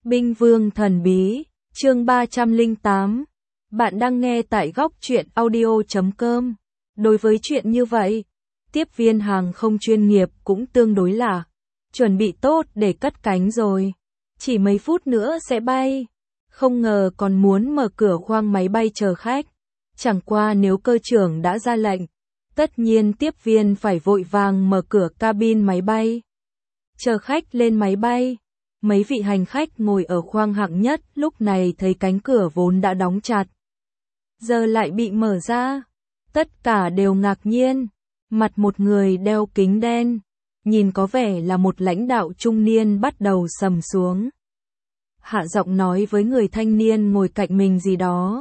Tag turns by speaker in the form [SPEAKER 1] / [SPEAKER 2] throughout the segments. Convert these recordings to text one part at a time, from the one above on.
[SPEAKER 1] Binh Vương Thần Bí, chương 308. Bạn đang nghe tại góc truyện audio.com. Đối với chuyện như vậy, tiếp viên hàng không chuyên nghiệp cũng tương đối là chuẩn bị tốt để cất cánh rồi. Chỉ mấy phút nữa sẽ bay. Không ngờ còn muốn mở cửa khoang máy bay chờ khách. Chẳng qua nếu cơ trưởng đã ra lệnh, tất nhiên tiếp viên phải vội vàng mở cửa cabin máy bay. Chờ khách lên máy bay. Mấy vị hành khách ngồi ở khoang hạng nhất lúc này thấy cánh cửa vốn đã đóng chặt, giờ lại bị mở ra. Tất cả đều ngạc nhiên. Mặt một người đeo kính đen, nhìn có vẻ là một lãnh đạo trung niên bắt đầu sầm xuống. Hạ giọng nói với người thanh niên ngồi cạnh mình gì đó.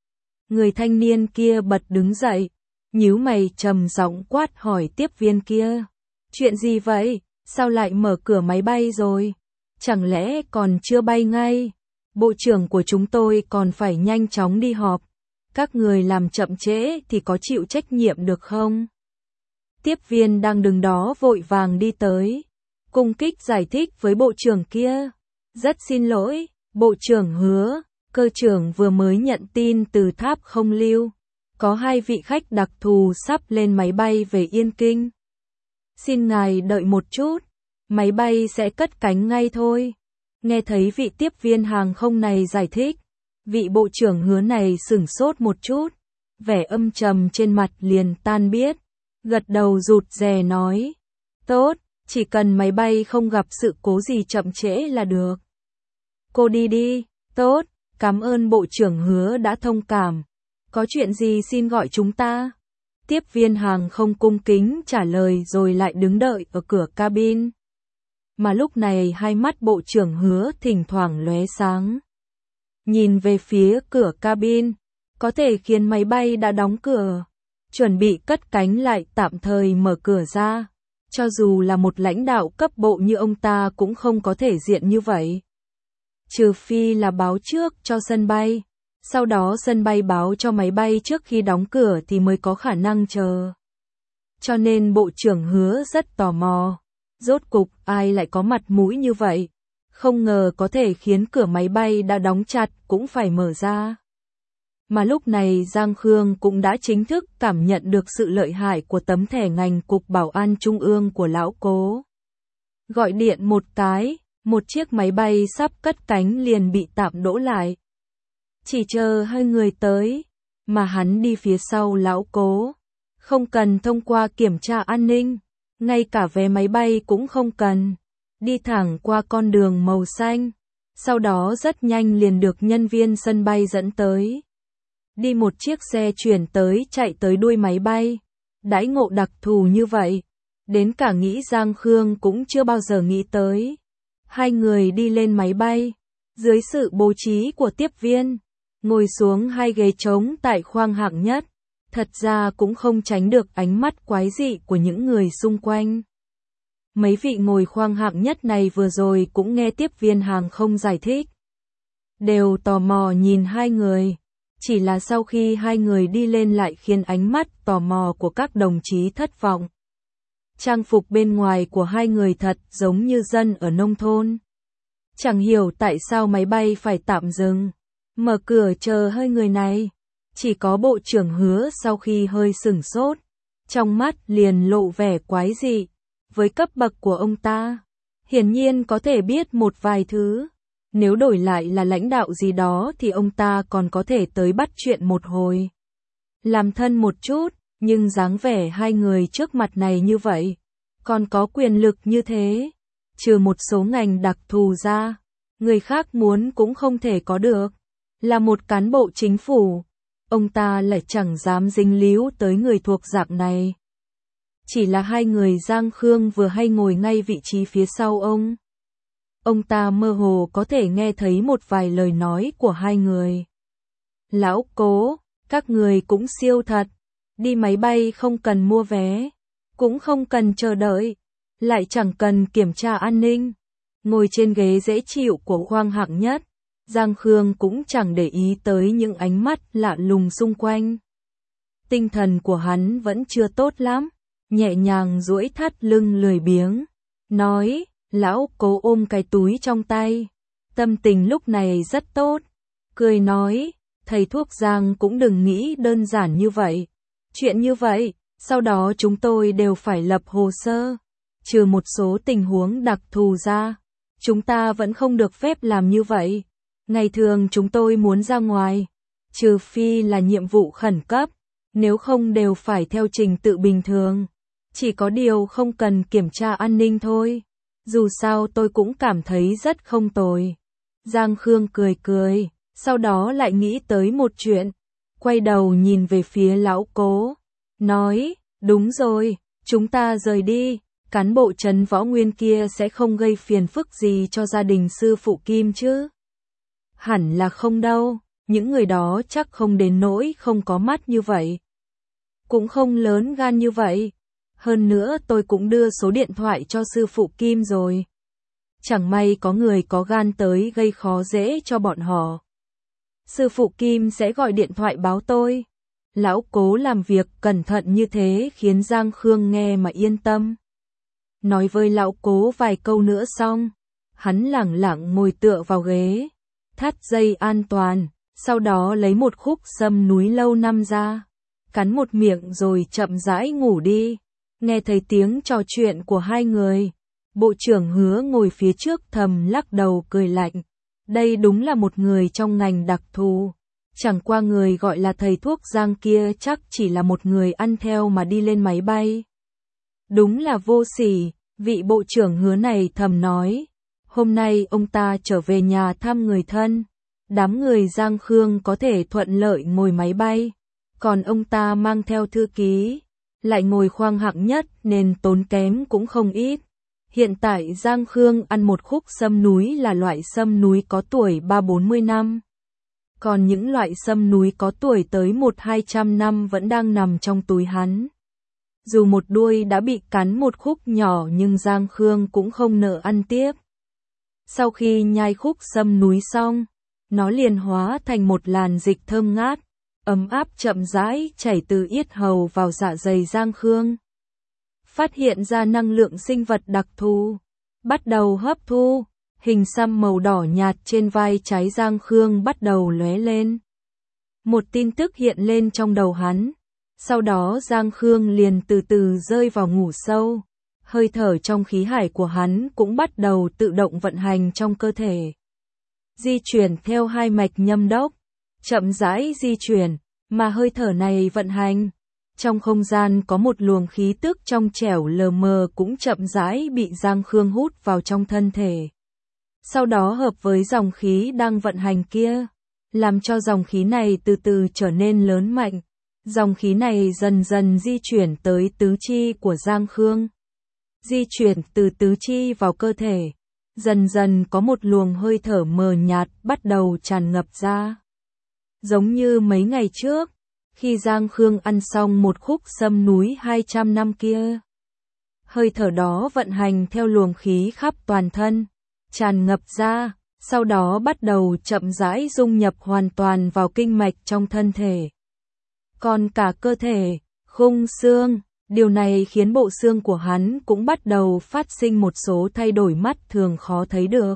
[SPEAKER 1] Người thanh niên kia bật đứng dậy, nhíu mày trầm giọng quát hỏi tiếp viên kia. Chuyện gì vậy? Sao lại mở cửa máy bay rồi? Chẳng lẽ còn chưa bay ngay? Bộ trưởng của chúng tôi còn phải nhanh chóng đi họp. Các người làm chậm trễ thì có chịu trách nhiệm được không? Tiếp viên đang đứng đó vội vàng đi tới, cung kích giải thích với bộ trưởng kia. Rất xin lỗi, bộ trưởng Hứa, cơ trưởng vừa mới nhận tin từ tháp không lưu. Có 2 vị khách đặc thù sắp lên máy bay về Yên Kinh. Xin ngài đợi một chút. Máy bay sẽ cất cánh ngay thôi. Nghe thấy vị tiếp viên hàng không này giải thích, vị bộ trưởng Hứa này sửng sốt một chút, vẻ âm trầm trên mặt liền tan biết, gật đầu rụt rè nói, tốt, chỉ cần máy bay không gặp sự cố gì chậm trễ là được. Cô đi đi, tốt, cảm ơn bộ trưởng Hứa đã thông cảm, có chuyện gì xin gọi chúng ta. Tiếp viên hàng không cung kính trả lời rồi lại đứng đợi ở cửa cabin. Mà lúc này hai mắt bộ trưởng Hứa thỉnh thoảng lóe sáng. Nhìn về phía cửa cabin, có thể khiến máy bay đã đóng cửa, chuẩn bị cất cánh lại tạm thời mở cửa ra. Cho dù là một lãnh đạo cấp bộ như ông ta cũng không có thể diện như vậy. Trừ phi là báo trước cho sân bay, sau đó sân bay báo cho máy bay trước khi đóng cửa thì mới có khả năng chờ. Cho nên bộ trưởng Hứa rất tò mò. Rốt cục ai lại có mặt mũi như vậy, không ngờ có thể khiến cửa máy bay đã đóng chặt cũng phải mở ra. Mà lúc này Giang Khương cũng đã chính thức cảm nhận được sự lợi hại của tấm thẻ ngành Cục Bảo an Trung ương của lão Cố. Gọi điện một cái, một chiếc máy bay sắp cất cánh liền bị tạm đỗ lại. Chỉ chờ 2 người tới, mà hắn đi phía sau lão Cố, không cần thông qua kiểm tra an ninh. Ngay cả vé máy bay cũng không cần, đi thẳng qua con đường màu xanh, sau đó rất nhanh liền được nhân viên sân bay dẫn tới. Đi một chiếc xe chuyển tới chạy tới đuôi máy bay, đãi ngộ đặc thù như vậy, đến cả nghĩ Giang Khương cũng chưa bao giờ nghĩ tới. 2 người đi lên máy bay, dưới sự bố trí của tiếp viên, ngồi xuống 2 ghế trống tại khoang hạng nhất. Thật ra cũng không tránh được ánh mắt quái dị của những người xung quanh. Mấy vị ngồi khoang hạng nhất này vừa rồi cũng nghe tiếp viên hàng không giải thích. Đều tò mò nhìn 2 người. Chỉ là sau khi 2 người đi lên lại khiến ánh mắt tò mò của các đồng chí thất vọng. Trang phục bên ngoài của 2 người thật giống như dân ở nông thôn. Chẳng hiểu tại sao máy bay phải tạm dừng, mở cửa chờ 2 người này. Chỉ có bộ trưởng Hứa sau khi hơi sửng sốt, trong mắt liền lộ vẻ quái dị. Với cấp bậc của ông ta, hiển nhiên có thể biết một vài thứ. Nếu đổi lại là lãnh đạo gì đó thì ông ta còn có thể tới bắt chuyện một hồi, làm thân một chút, nhưng dáng vẻ 2 người trước mặt này như vậy, còn có quyền lực như thế. Trừ một số ngành đặc thù ra, người khác muốn cũng không thể có được. Là một cán bộ chính phủ, ông ta lại chẳng dám dính líu tới người thuộc dạng này. Chỉ là 2 người Giang Khương vừa hay ngồi ngay vị trí phía sau ông. Ông ta mơ hồ có thể nghe thấy một vài lời nói của 2 người. Lão Cố, các người cũng siêu thật. Đi máy bay không cần mua vé, cũng không cần chờ đợi, lại chẳng cần kiểm tra an ninh. Ngồi trên ghế dễ chịu của khoang hạng nhất, Giang Khương cũng chẳng để ý tới những ánh mắt lạ lùng xung quanh. Tinh thần của hắn vẫn chưa tốt lắm, nhẹ nhàng duỗi thắt lưng lười biếng, nói, lão Cố ôm cái túi trong tay, tâm tình lúc này rất tốt, cười nói, thầy thuốc Giang cũng đừng nghĩ đơn giản như vậy. Chuyện như vậy, sau đó chúng tôi đều phải lập hồ sơ, trừ một số tình huống đặc thù ra, chúng ta vẫn không được phép làm như vậy. Ngày thường chúng tôi muốn ra ngoài, trừ phi là nhiệm vụ khẩn cấp, nếu không đều phải theo trình tự bình thường. Chỉ có điều không cần kiểm tra an ninh thôi. Dù sao tôi cũng cảm thấy rất không tồi. Giang Khương cười cười, sau đó lại nghĩ tới một chuyện, quay đầu nhìn về phía lão Cố, nói, đúng rồi, chúng ta rời đi, cán bộ Trấn Võ Nguyên kia sẽ không gây phiền phức gì cho gia đình sư phụ Kim chứ? Hẳn là không đâu, những người đó chắc không đến nỗi không có mắt như vậy. Cũng không lớn gan như vậy. Hơn nữa tôi cũng đưa số điện thoại cho sư phụ Kim rồi. Chẳng may có người có gan tới gây khó dễ cho bọn họ. Sư phụ Kim sẽ gọi điện thoại báo tôi. Lão Cố làm việc cẩn thận như thế khiến Giang Khương nghe mà yên tâm. Nói với lão Cố vài câu nữa xong, hắn lẳng lặng ngồi tựa vào ghế, thắt dây an toàn, sau đó lấy một khúc sâm núi lâu năm ra, cắn một miệng rồi chậm rãi ngủ đi. Nghe thấy tiếng trò chuyện của hai người, bộ trưởng Hứa ngồi phía trước thầm lắc đầu cười lạnh. Đây đúng là một người trong ngành đặc thù. Chẳng qua người gọi là thầy thuốc Giang kia chắc chỉ là một người ăn theo mà đi lên máy bay. Đúng là vô sỉ, vị bộ trưởng Hứa này thầm nói. Hôm nay ông ta trở về nhà thăm người thân. Đám người Giang Khương có thể thuận lợi ngồi máy bay. Còn ông ta mang theo thư ký, lại ngồi khoang hạng nhất nên tốn kém cũng không ít. Hiện tại Giang Khương ăn một khúc sâm núi là loại sâm núi có tuổi 3-40 năm. Còn những loại sâm núi có tuổi tới 100-200 năm vẫn đang nằm trong túi hắn. Dù một đuôi đã bị cắn một khúc nhỏ nhưng Giang Khương cũng không nỡ ăn tiếp. Sau khi nhai khúc sâm núi xong, nó liền hóa thành một làn dịch thơm ngát, ấm áp chậm rãi chảy từ yết hầu vào dạ dày Giang Khương. Phát hiện ra năng lượng sinh vật đặc thù, bắt đầu hấp thu, hình xăm màu đỏ nhạt trên vai trái Giang Khương bắt đầu lóe lên. Một tin tức hiện lên trong đầu hắn, sau đó Giang Khương liền từ từ rơi vào ngủ sâu, hơi thở trong khí hải của hắn cũng bắt đầu tự động vận hành trong cơ thể. Di chuyển theo hai mạch nhâm đốc, chậm rãi di chuyển, mà hơi thở này vận hành. Trong không gian có một luồng khí tức trong trẻo lờ mờ cũng chậm rãi bị Giang Khương hút vào trong thân thể. Sau đó hợp với dòng khí đang vận hành kia, làm cho dòng khí này từ từ trở nên lớn mạnh. Dòng khí này dần dần di chuyển tới tứ chi của Giang Khương. Di chuyển từ tứ chi vào cơ thể. Dần dần có một luồng hơi thở mờ nhạt bắt đầu tràn ngập ra. Giống như mấy ngày trước, khi Giang Khương ăn xong một khúc sâm núi 200 năm kia. Hơi thở đó vận hành theo luồng khí khắp toàn thân, tràn ngập ra, sau đó bắt đầu chậm rãi dung nhập hoàn toàn vào kinh mạch trong thân thể. Còn cả cơ thể, khung xương, điều này khiến bộ xương của hắn cũng bắt đầu phát sinh một số thay đổi mắt thường khó thấy được.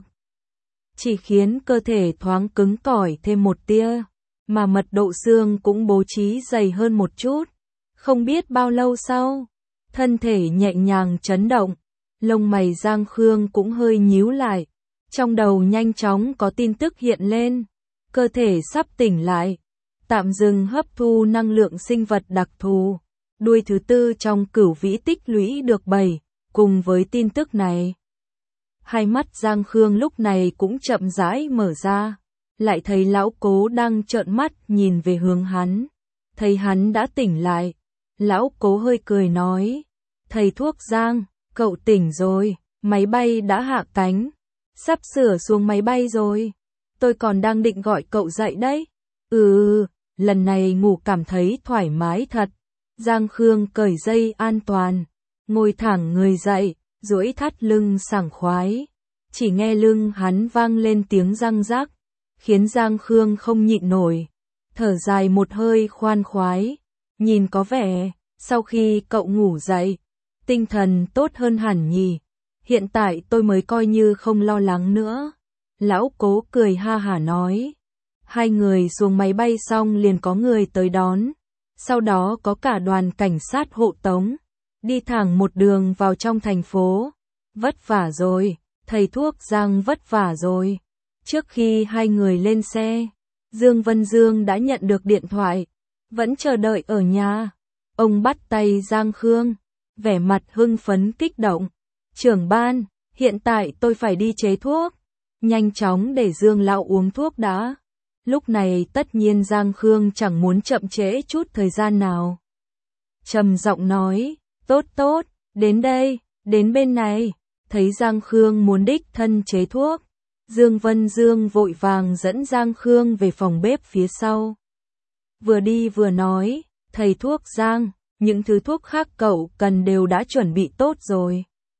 [SPEAKER 1] Chỉ khiến cơ thể thoáng cứng cỏi thêm một tia, mà mật độ xương cũng bố trí dày hơn một chút. Không biết bao lâu sau, thân thể nhẹ nhàng chấn động, lông mày Giang Khương cũng hơi nhíu lại. Trong đầu nhanh chóng có tin tức hiện lên, cơ thể sắp tỉnh lại, tạm dừng hấp thu năng lượng sinh vật đặc thù. Đuôi thứ tư trong cửu vĩ tích lũy được 7, cùng với tin tức này. Hai mắt Giang Khương lúc này cũng chậm rãi mở ra, lại thấy lão Cố đang trợn mắt nhìn về hướng hắn. Thấy hắn đã tỉnh lại, lão Cố hơi cười nói, thầy thuốc Giang, cậu tỉnh rồi, máy bay đã hạ cánh, sắp sửa xuống máy bay rồi, tôi còn đang định gọi cậu dậy đấy. Lần này ngủ cảm thấy thoải mái thật. Giang Khương cởi dây an toàn, ngồi thẳng người dậy, duỗi thắt lưng sảng khoái. Chỉ nghe lưng hắn vang lên tiếng răng rắc, khiến Giang Khương không nhịn nổi, thở dài một hơi khoan khoái. Nhìn có vẻ, sau khi cậu ngủ dậy, tinh thần tốt hơn hẳn nhỉ. Hiện tại tôi mới coi như không lo lắng nữa. Lão Cố cười ha hả nói. Hai người xuống máy bay xong liền có người tới đón. Sau đó có cả đoàn cảnh sát hộ tống. Đi thẳng một đường vào trong thành phố. Vất vả rồi, thầy thuốc Giang vất vả rồi. Trước khi hai người lên xe, Dương Vân Dương đã nhận được điện thoại. Vẫn chờ đợi ở nhà. Ông bắt tay Giang Khương, vẻ mặt hưng phấn kích động. Trưởng ban, hiện tại tôi phải đi chế thuốc. Nhanh chóng để Dương lão uống thuốc đã. Lúc này tất nhiên Giang Khương chẳng muốn chậm trễ chút thời gian nào. Trầm giọng nói, tốt tốt, đến đây, đến bên này. Thấy Giang Khương muốn đích thân chế thuốc, Dương Vân Dương vội vàng dẫn Giang Khương về phòng bếp phía sau. Vừa đi vừa nói, thầy thuốc Giang, những thứ thuốc khác cậu cần đều đã chuẩn bị tốt rồi.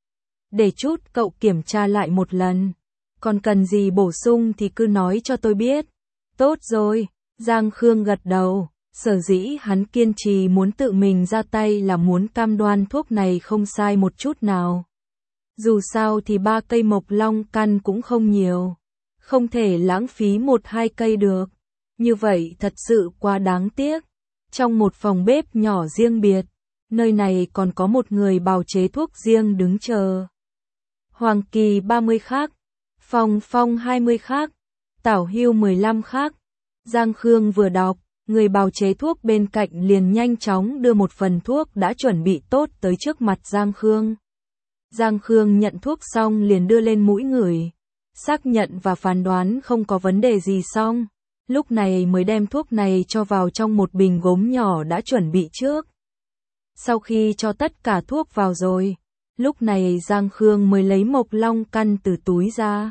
[SPEAKER 1] Để chút cậu kiểm tra lại một lần, còn cần gì bổ sung thì cứ nói cho tôi biết. Tốt rồi, Giang Khương gật đầu, sở dĩ hắn kiên trì muốn tự mình ra tay là muốn cam đoan thuốc này không sai một chút nào. Dù sao thì 3 cây mộc long căn cũng không nhiều, không thể lãng phí 1-2 cây được, như vậy thật sự quá đáng tiếc. Trong một phòng bếp nhỏ riêng biệt, nơi này còn có một người bào chế thuốc riêng đứng chờ. Hoàng Kỳ 30 khác, Phong Phong 20 khác, Tảo Hưu 15 khác. Giang Khương vừa đọc, người bào chế thuốc bên cạnh liền nhanh chóng đưa một phần thuốc đã chuẩn bị tốt tới trước mặt Giang Khương. Giang Khương nhận thuốc xong liền đưa lên mũi ngửi, xác nhận và phán đoán không có vấn đề gì xong, lúc này mới đem thuốc này cho vào trong một bình gốm nhỏ đã chuẩn bị trước. Sau khi cho tất cả thuốc vào rồi, lúc này Giang Khương mới lấy mộc long căn từ túi ra.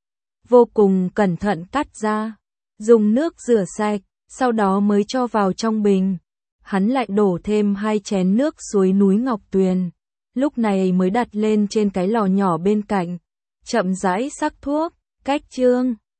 [SPEAKER 1] Vô cùng cẩn thận cắt ra, dùng nước rửa sạch, sau đó mới cho vào trong bình. Hắn lại đổ thêm 2 chén nước suối núi Ngọc Tuyền, lúc này mới đặt lên trên cái lò nhỏ bên cạnh, chậm rãi sắc thuốc, cách chương.